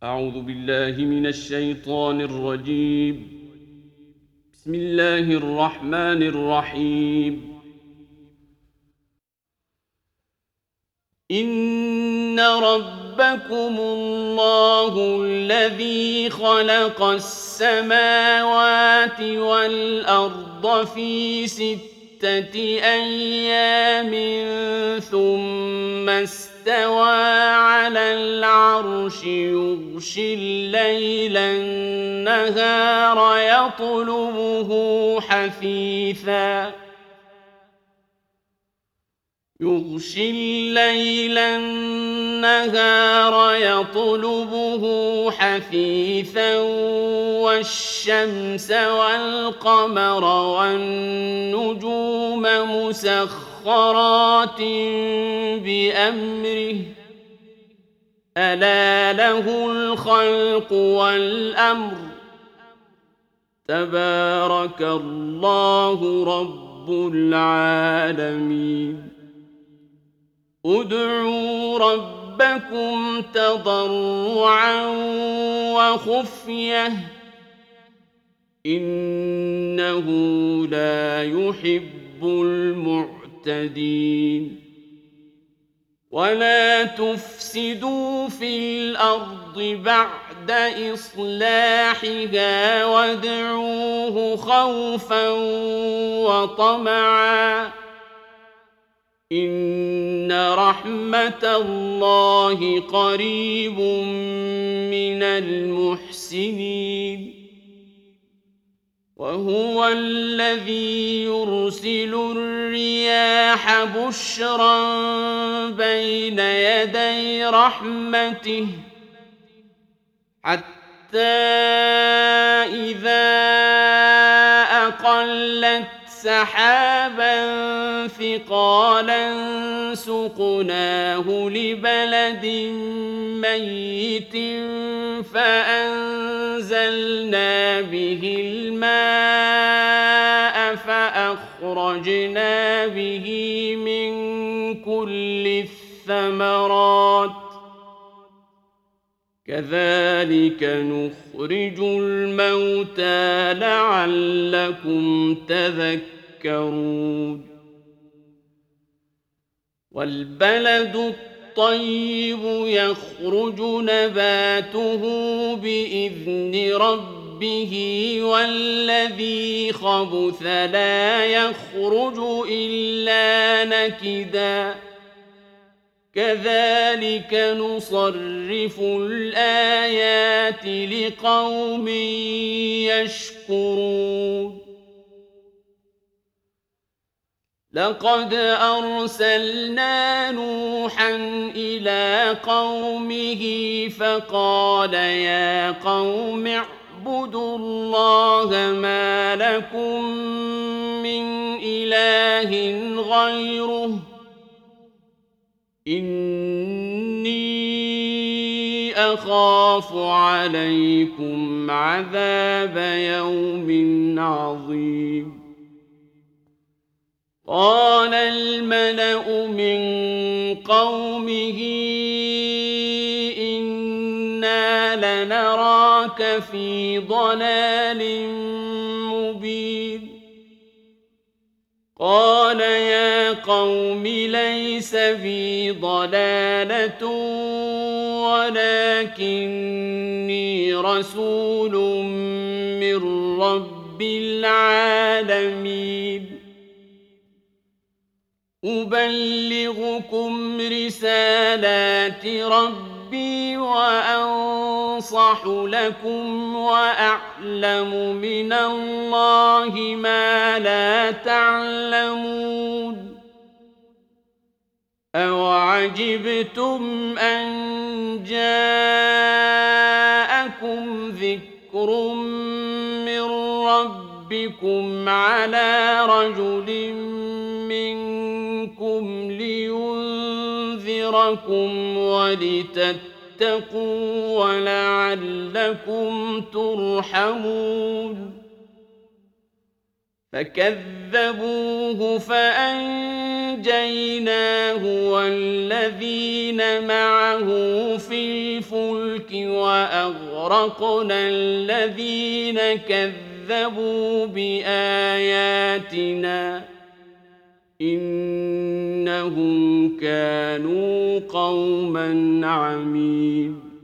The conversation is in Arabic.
أعوذ بالله من الشيطان الرجيم. بسم الله الرحمن الرحيم. إن ربكم الله الذي خلق السماوات والأرض في 6 أيام ثم استوى على العرش يغشي الليل النهار يطلبه حثيثا والشمس والقمر والنجوم مسخرات بأمره ألا له الخلق والأمر تبارك الله رب العالمين. ادعوا ربكم تضرعا وخفية إنه لا يحب المعتدين. ولا تفسدوا في الأرض بعد إصلاحها وادعوه خوفا وطمعا إن رحمة الله قريب من المحسنين. وهو الذي يرسل الرياح بشرا بين يدي رحمته حتى إذا أقلت سحابا ثقالا سقناه لبلد ميت فأنزلنا به الماء فأخرجنا به من كل الثمرات كذلك نخرج الموتى لعلكم تذكرون. والبلد الطيب يخرج نباته بإذن ربه والذي خبث لا يخرج إلا نكدا كذلك نصرف الآيات لقوم يشكرون. لقد أرسلنا نوحا إلى قومه فقال يا قوم اعبدوا الله ما لكم من إله غيره إني أخاف عليكم عذاب يوم عظيم. قال الملأ من قومه إنا لنراك في ضلال مبين. قال يا قوم ليس بي ضلالة ولكني رسول من رب العالمين أبلغكم رسالات ربي وأنصح لكم وأعلم من الله ما لا تعلمون. أوعجبتم أن جاءكم ذكر من ربكم على رجل منكم لينذركم ولتتقوا ولعلكم ترحمون. فكذبوه فأنجيناه والذين معه في الفلك وأغرقنا الذين كذبوا بآياتنا إنهم كانوا قوما عمين